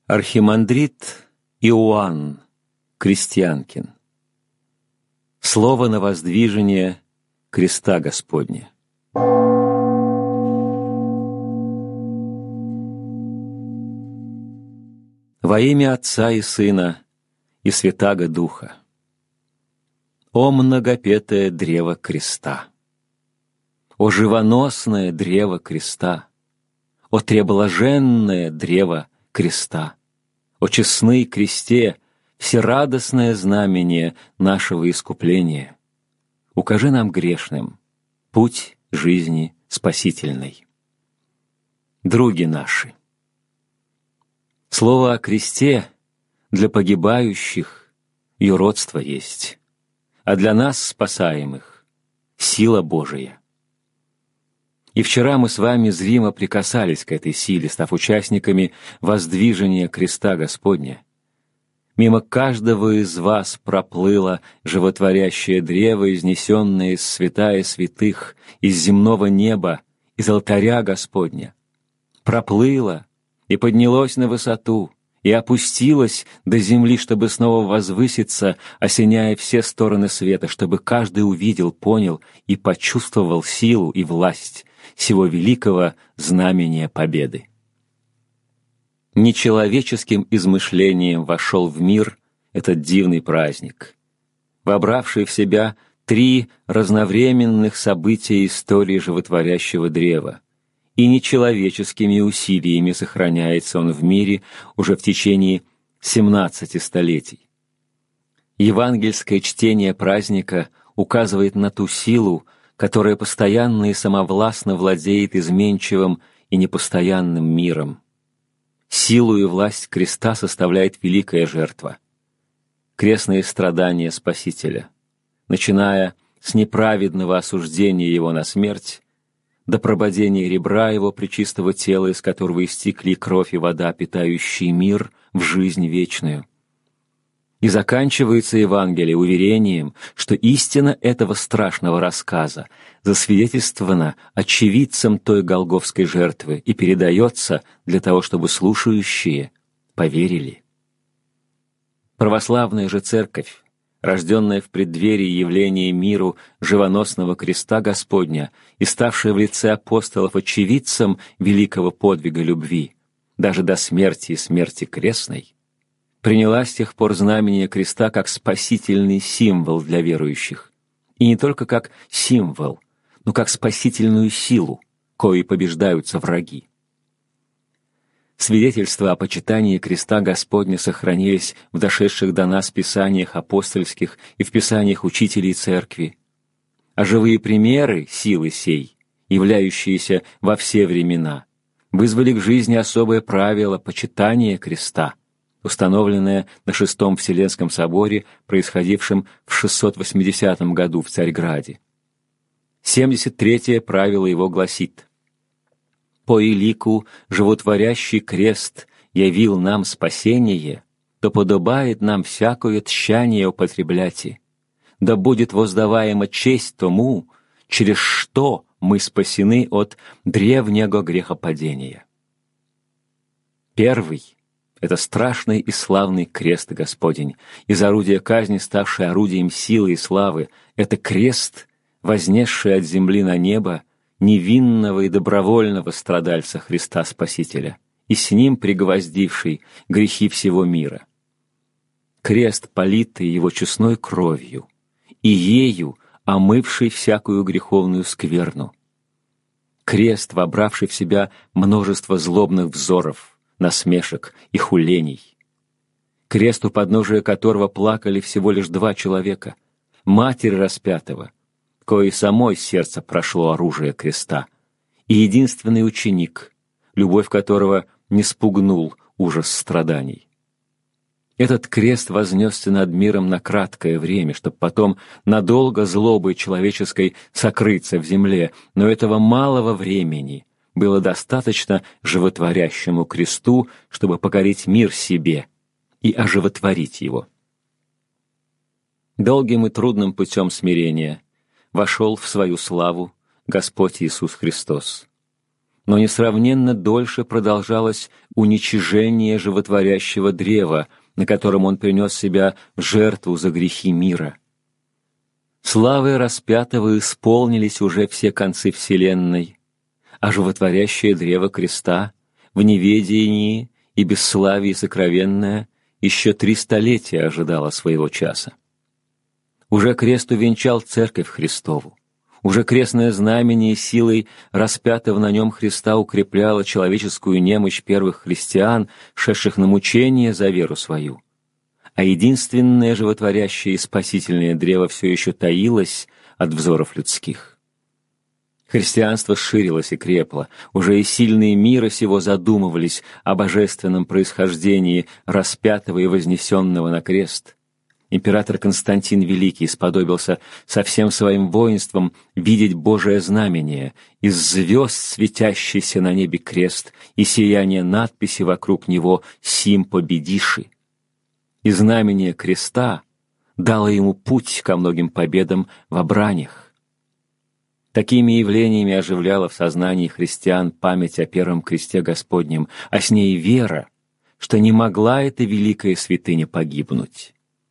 Архимандрит Иоанн Крестьянкин. Слово на воздвижение креста Господня. Во имя Отца и Сына и Святаго Духа. О многопетое древо креста! О живоносное древо креста! О треблаженное древо креста! О честный кресте, всерадостное знамение нашего искупления! Укажи нам грешным путь жизни спасительной. Други наши! Слово о кресте для погибающих юродство есть, а для нас, спасаемых, сила Божия. И вчера мы с вами зримо прикасались к этой силе, став участниками воздвижения креста Господня. Мимо каждого из вас проплыло животворящее древо, изнесенное из святая святых, из земного неба, из алтаря Господня. Проплыло и поднялось на высоту, и опустилось до земли, чтобы снова возвыситься, осеняя все стороны света, чтобы каждый увидел, понял и почувствовал силу и власть сего великого знамения победы. Нечеловеческим измышлением вошел в мир этот дивный праздник, вобравший в себя 3 разновременных события истории животворящего древа, и нечеловеческими усилиями сохраняется он в мире уже в течение 17 столетий. Евангельское чтение праздника указывает на ту силу, которая постоянно и самовластно владеет изменчивым и непостоянным миром. Силу и власть креста составляет великая жертва, крестные страдания Спасителя, начиная с неправедного осуждения Его на смерть, до прободения ребра Его пречистого тела, из которого истекли кровь и вода, питающие мир в жизнь вечную. И заканчивается Евангелие уверением, что истина этого страшного рассказа засвидетельствована очевидцем той голгофской жертвы и передается для того, чтобы слушающие поверили. Православная же Церковь, рожденная в преддверии явления миру живоносного креста Господня и ставшая в лице апостолов очевидцем великого подвига любви, даже до смерти и смерти крестной, приняла с тех пор знамение креста как спасительный символ для верующих, и не только как символ, но как спасительную силу, коей побеждаются враги. Свидетельства о почитании креста Господня сохранились в дошедших до нас писаниях апостольских и в писаниях учителей Церкви, а живые примеры силы сей, являющиеся во все времена, вызвали к жизни особое правило почитания креста, установленное на Шестом Вселенском соборе, происходившем в 680 году в Царьграде. 73-е правило его гласит: «По елику животворящий крест явил нам спасение, то подобает нам всякое тщание употребляти, да будет воздаваема честь тому, через что мы спасены от древнего грехопадения». Первый — это страшный и славный крест Господень, из орудия казни, ставший орудием силы и славы. Это крест, вознесший от земли на небо невинного и добровольного страдальца Христа Спасителя, и с ним пригвоздивший грехи всего мира. Крест, политый его честной кровью, и ею омывший всякую греховную скверну. Крест, вобравший в себя множество злобных взоров, насмешек и хулений. Крест, у подножия которого плакали всего лишь 2 человека, Матерь распятого, коей самой сердце прошло оружие креста, и единственный ученик, любовь которого не спугнул ужас страданий. Этот крест вознесся над миром на краткое время, чтобы потом надолго злобой человеческой сокрыться в земле, но этого малого времени было достаточно животворящему кресту, чтобы покорить мир себе и оживотворить его. Долгим и трудным путем смирения вошел в свою славу Господь Иисус Христос. но несравненно дольше продолжалось уничижение животворящего древа, на котором он принес себя в жертву за грехи мира. Славой распятого исполнились уже все концы вселенной, а животворящее древо креста в неведении и бесславии сокровенное еще 3 столетия ожидало своего часа. Уже крест увенчал Церковь Христову. Уже крестное знамение силой распятого на нем Христа укрепляло человеческую немощь первых христиан, шедших на мучение за веру свою. А единственное животворящее и спасительное древо все еще таилось от взоров людских. Христианство ширилось и крепло, уже и сильные мира сего задумывались о божественном происхождении распятого и вознесенного на крест. Император Константин Великий сподобился со всем своим воинством видеть Божие знамение, из звезд светящийся на небе крест и сияние надписи вокруг него «Сим победиши». И знамение креста дало ему путь ко многим победам во бранях. Такими явлениями оживляла в сознании христиан память о первом кресте Господнем, а с ней вера, что не могла эта великая святыня погибнуть.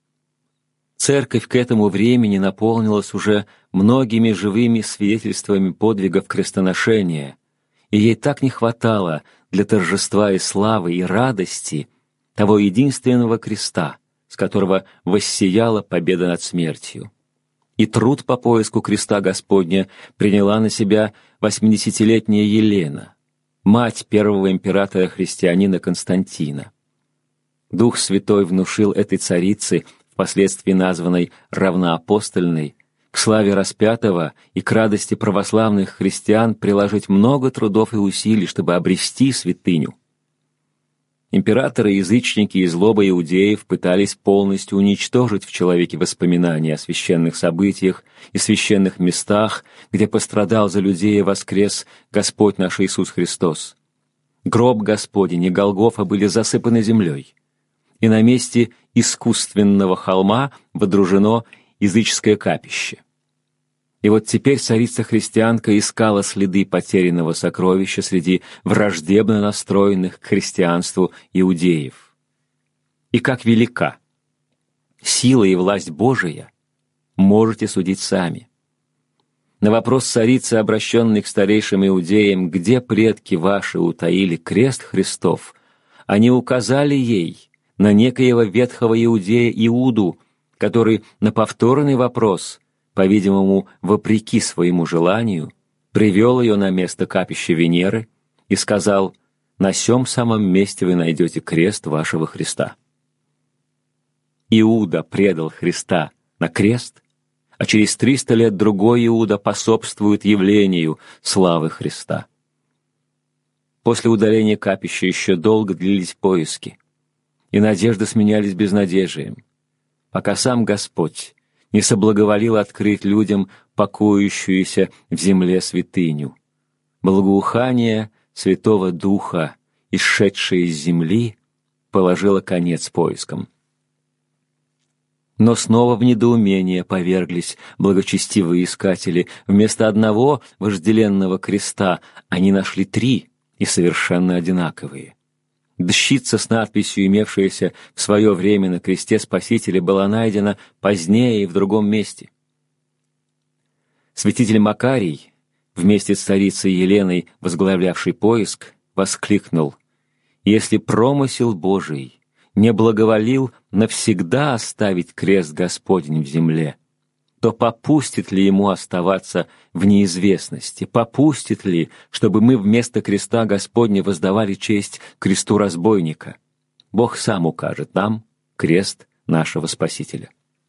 Церковь к этому времени наполнилась уже многими живыми свидетельствами подвигов крестоношения, и ей так не хватало для торжества и славы и радости того единственного креста, с которого воссияла победа над смертью. И труд по поиску креста Господня приняла на себя 80-летняя Елена, мать первого императора-христианина Константина. Дух Святой внушил этой царице, впоследствии названной равноапостольной, к славе распятого и к радости православных христиан приложить много трудов и усилий, чтобы обрести святыню. Императоры, язычники и злоба иудеев пытались полностью уничтожить в человеке воспоминания о священных событиях и священных местах, где пострадал за людей и воскрес Господь наш Иисус Христос. Гроб Господень и Голгофа были засыпаны землей, и на месте искусственного холма водружено языческое капище. И вот теперь царица-христианка искала следы потерянного сокровища среди враждебно настроенных к христианству иудеев. И как велика сила и власть Божия, можете судить сами. На вопрос царицы, обращенный к старейшим иудеям, где предки ваши утаили крест Христов, они указали ей на некоего ветхого иудея Иуду, который на повторный вопрос, по-видимому, вопреки своему желанию, привел ее на место капища Венеры и сказал: «На сем самом месте вы найдете крест вашего Христа». Иуда предал Христа на крест, а через 300 лет другой Иуда способствует явлению славы Христа. После удаления капища еще долго длились поиски, и надежды сменялись безнадежием, пока сам Господь не соблаговолил открыть людям покоящуюся в земле святыню. Благоухание Святого Духа, исшедшее из земли, положило конец поискам. Но снова в недоумение поверглись благочестивые искатели. Вместо одного вожделенного креста они нашли 3 и совершенно одинаковые. Дщица с надписью, имевшаяся в свое время на кресте Спасителя, была найдена позднее и в другом месте. Святитель Макарий, вместе с царицей Еленой, возглавлявший поиск, воскликнул: «Если промысел Божий не благоволил навсегда оставить крест Господень в земле, то попустит ли ему оставаться в неизвестности? Попустит ли, чтобы мы вместо креста Господня воздавали честь кресту разбойника? Бог сам укажет нам крест нашего Спасителя».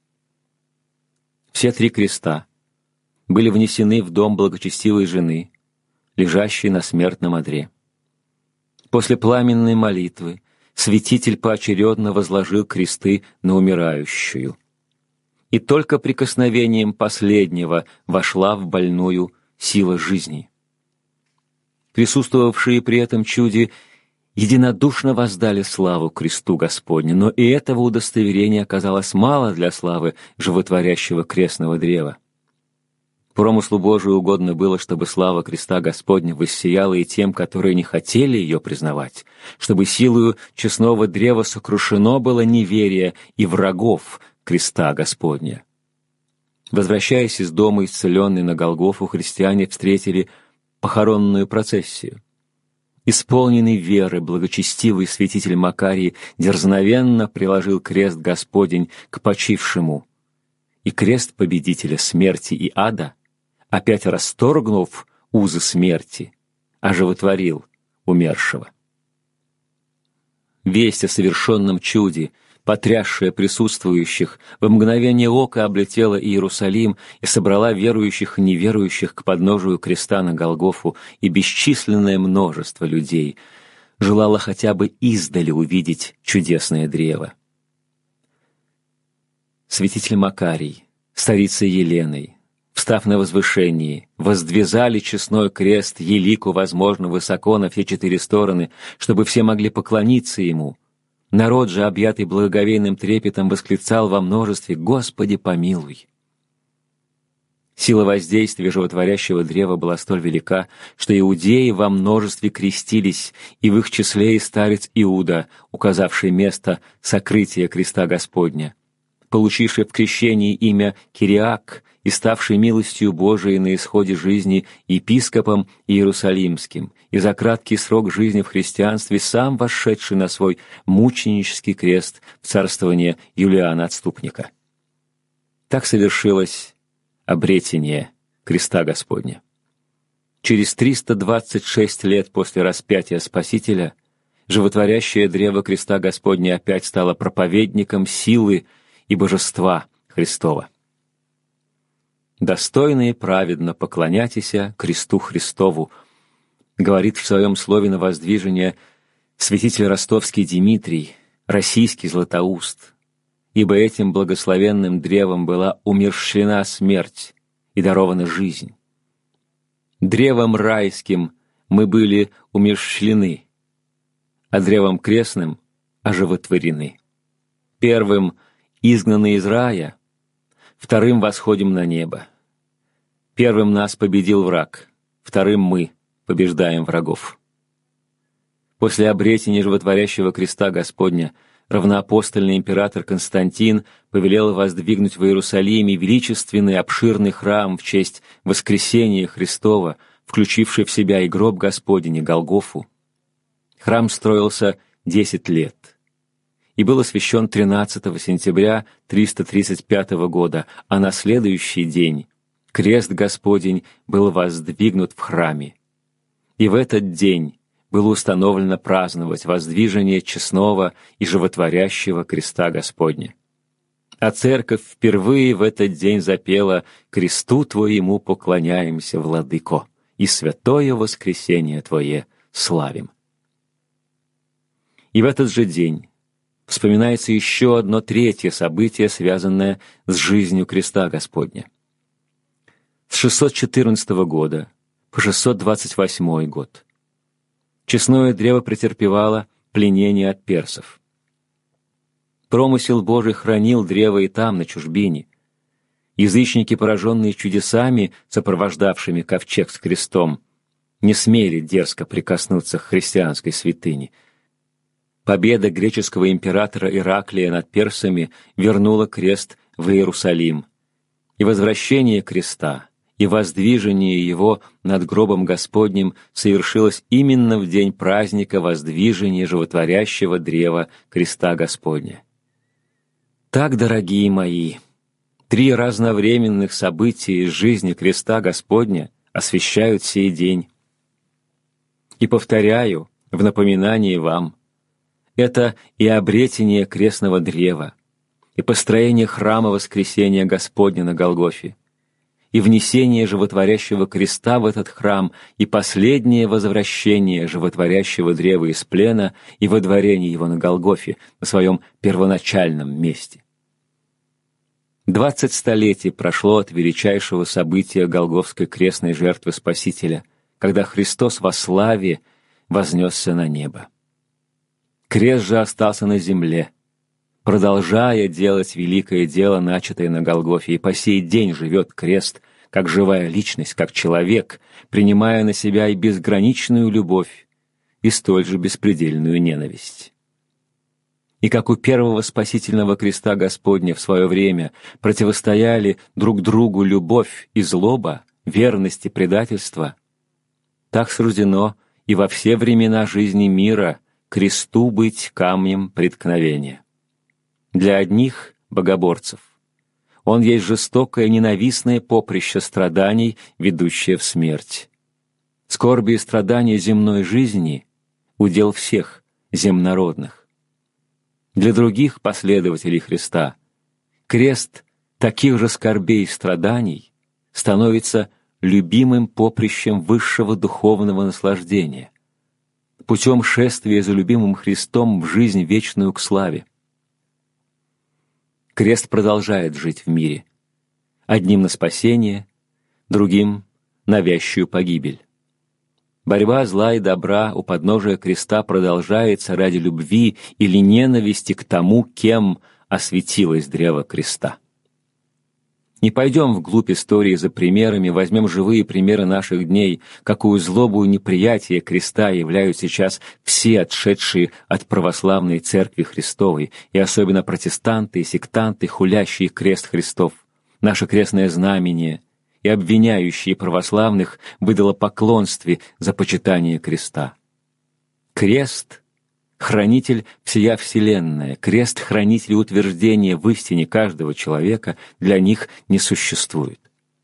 Все 3 креста были внесены в дом благочестивой жены, лежащей на смертном одре. После пламенной молитвы святитель поочередно возложил кресты на умирающую. И только прикосновением последнего вошла в больную сила жизни. Присутствовавшие при этом чуде единодушно воздали славу кресту Господню, но и этого удостоверения оказалось мало для славы животворящего крестного древа. Промыслу Божию угодно было, чтобы слава креста Господня воссияла и тем, которые не хотели ее признавать, чтобы силою честного древа сокрушено было неверие и врагов креста Господня. Возвращаясь из дома, исцеленные на Голгофу, христиане встретили похоронную процессию. Исполненный веры, благочестивый святитель Макарий дерзновенно приложил крест Господень к почившему, и крест победителя смерти и ада, опять расторгнув узы смерти, оживотворил умершего. Весть о совершенном чуде, потрясшая присутствующих, в мгновение ока облетела Иерусалим и собрала верующих и неверующих к подножию креста на Голгофу, и бесчисленное множество людей желало хотя бы издали увидеть чудесное древо. Святитель Макарий, старица Еленой, встав на возвышении, воздвизали честной крест елику, возможно, высоко на все 4 стороны, чтобы все могли поклониться ему. Народ же, объятый благоговейным трепетом, восклицал во множестве: «Господи, помилуй!» Сила воздействия животворящего древа была столь велика, что иудеи во множестве крестились, и в их числе и старец Иуда, указавший место сокрытия креста Господня, получивший в крещении имя Кириак и ставший милостью Божией на исходе жизни епископом Иерусалимским, и за краткий срок жизни в христианстве сам вошедший на свой мученический крест в царствование Юлиана Отступника. Так совершилось обретение креста Господня. Через 326 лет после распятия Спасителя животворящее древо креста Господня опять стало проповедником силы и божества Христова. «Достойно и праведно поклоняйтеся кресту Христову», говорит в своем слове на воздвижение святитель ростовский Димитрий, российский Златоуст, ибо этим благословенным древом была умерщвлена смерть и дарована жизнь. Древом райским мы были умерщвлены, а древом крестным оживотворены. Первым изгнаны из рая, вторым восходим на небо. Первым нас победил враг, вторым мы побеждаем врагов. После обретения животворящего креста Господня равноапостольный император Константин повелел воздвигнуть в Иерусалиме величественный обширный храм в честь воскресения Христова, включивший в себя и гроб Господень, и Голгофу. Храм строился 10 лет и был освящен 13 сентября 335 года, а на следующий день крест Господень был воздвигнут в храме. И в этот день было установлено праздновать воздвижение честного и животворящего креста Господня. А церковь впервые в этот день запела: «Кресту Твоему поклоняемся, Владыко, и святое воскресение Твое славим». И в этот же день вспоминается еще одно третье событие, связанное с жизнью креста Господня. С 614 года по 628 год честное древо претерпевало пленение от персов. Промысел Божий хранил древо и там, на чужбине. Язычники, пораженные чудесами, сопровождавшими ковчег с крестом, не смели дерзко прикоснуться к христианской святыне. Победа греческого императора Ираклия над персами вернула крест в Иерусалим, и возвращение креста и воздвижение его над гробом Господним совершилось именно в день праздника воздвижения животворящего древа креста Господня. Так, дорогие мои, 3 разновременных события из жизни креста Господня освещают сей день. И повторяю в напоминании вам, это и обретение крестного древа, и построение храма воскресения Господня на Голгофе, и внесение животворящего креста в этот храм, и последнее возвращение животворящего древа из плена и водворение его на Голгофе, на своем первоначальном месте. 20 столетий прошло от величайшего события Голгофской крестной жертвы Спасителя, когда Христос во славе вознесся на небо. Крест же остался на земле, продолжая делать великое дело, начатое на Голгофе, и по сей день живет крест, как живая личность, как человек, принимая на себя и безграничную любовь, и столь же беспредельную ненависть. И как у первого спасительного креста Господня в свое время противостояли друг другу любовь и злоба, верность и предательство, так суждено и во все времена жизни мира кресту быть камнем преткновения. Для одних богоборцев он есть жестокое ненавистное поприще страданий, ведущее в смерть. Скорби и страдания земной жизни — удел всех земнородных. Для других последователей Христа крест таких же скорбей и страданий становится любимым поприщем высшего духовного наслаждения, путем шествия за любимым Христом в жизнь вечную к славе. Крест продолжает жить в мире, одним на спасение, другим — на вящую погибель. Борьба зла и добра у подножия креста продолжается ради любви или ненависти к тому, кем осветилось древо креста. Не пойдем вглубь истории за примерами, возьмем живые примеры наших дней, какую злобу и неприятие креста являют сейчас все отшедшие от православной Церкви Христовой, и особенно протестанты и сектанты, хулящие крест Христов, наше крестное знамение, и обвиняющие православных в идолопоклонстве за почитание креста. Крест — хранитель всея вселенная, крест — хранитель утверждения в истине каждого человека, для них не существует.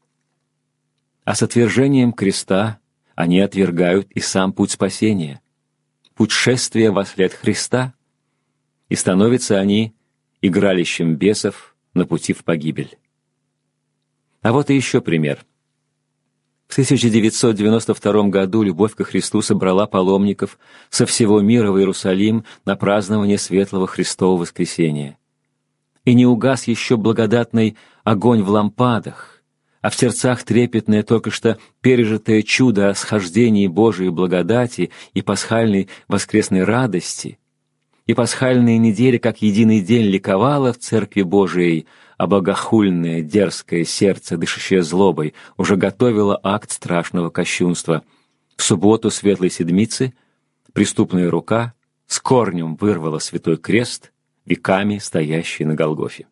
А с отвержением креста они отвергают и сам путь спасения, путь шествия вослед Христа, и становятся они игралищем бесов на пути в погибель. А вот и еще пример. В 1992 году любовь ко Христу собрала паломников со всего мира в Иерусалим на празднование Светлого Христова Воскресения. И не угас еще благодатный огонь в лампадах, а в сердцах трепетное только что пережитое чудо о схождении Божией благодати и пасхальной воскресной радости, и пасхальная неделя как единый день ликовала в Церкви Божией, а богохульное, дерзкое сердце, дышащее злобой, уже готовило акт страшного кощунства. В субботу Светлой Седмицы преступная рука с корнем вырвала святой крест, веками стоящий на Голгофе.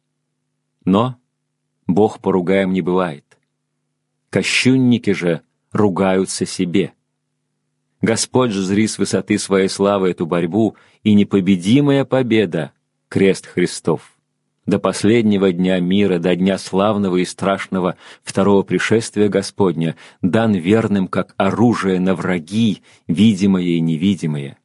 Но Бог поругаем не бывает. Кощунники же ругаются себе. Господь же зри с высоты своей славы эту борьбу, и непобедимая победа — крест Христов. До последнего дня мира, до дня славного и страшного второго пришествия Господня, дан верным как оружие на враги, видимое и невидимое.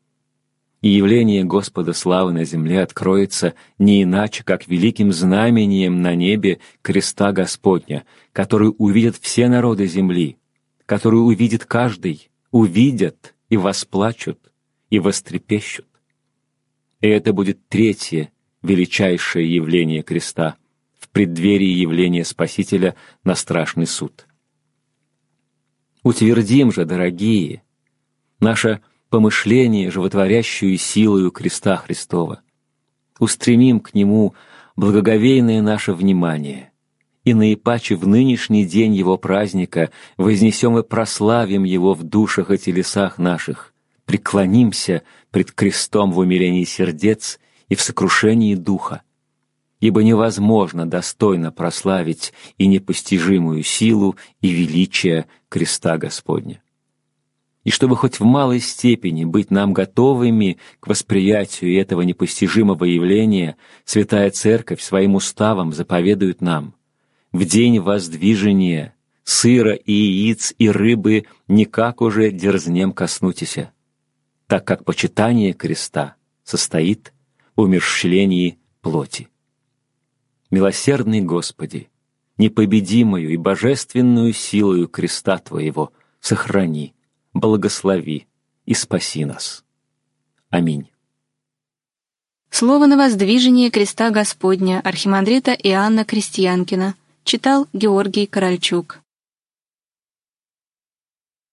И явление Господа славы на земле откроется не иначе, как великим знамением на небе креста Господня, который увидят все народы земли, который увидит каждый, увидят и восплачут, и вострепещут. И это будет третье, величайшее явление креста в преддверии явления Спасителя на страшный суд. Утвердим же, дорогие, наше помышление животворящую силою креста Христова, устремим к Нему благоговейное наше внимание, и наипаче в нынешний день Его праздника вознесем и прославим Его в душах и телесах наших, преклонимся пред крестом в умилении сердец и в сокрушении духа, ибо невозможно достойно прославить и непостижимую силу и величие креста Господня. И чтобы хоть в малой степени быть нам готовыми к восприятию этого непостижимого явления, Святая Церковь своим уставом заповедует нам: в день воздвижения сыра и яиц и рыбы никак уже дерзнем коснутися, так как почитание креста состоит в умерщвлении плоти. Милосердный Господи, непобедимую и божественную силою креста Твоего сохрани, благослови и спаси нас. Аминь. Слово на воздвижение креста Господня архимандрита Иоанна Крестьянкина читал Георгий Корольчук.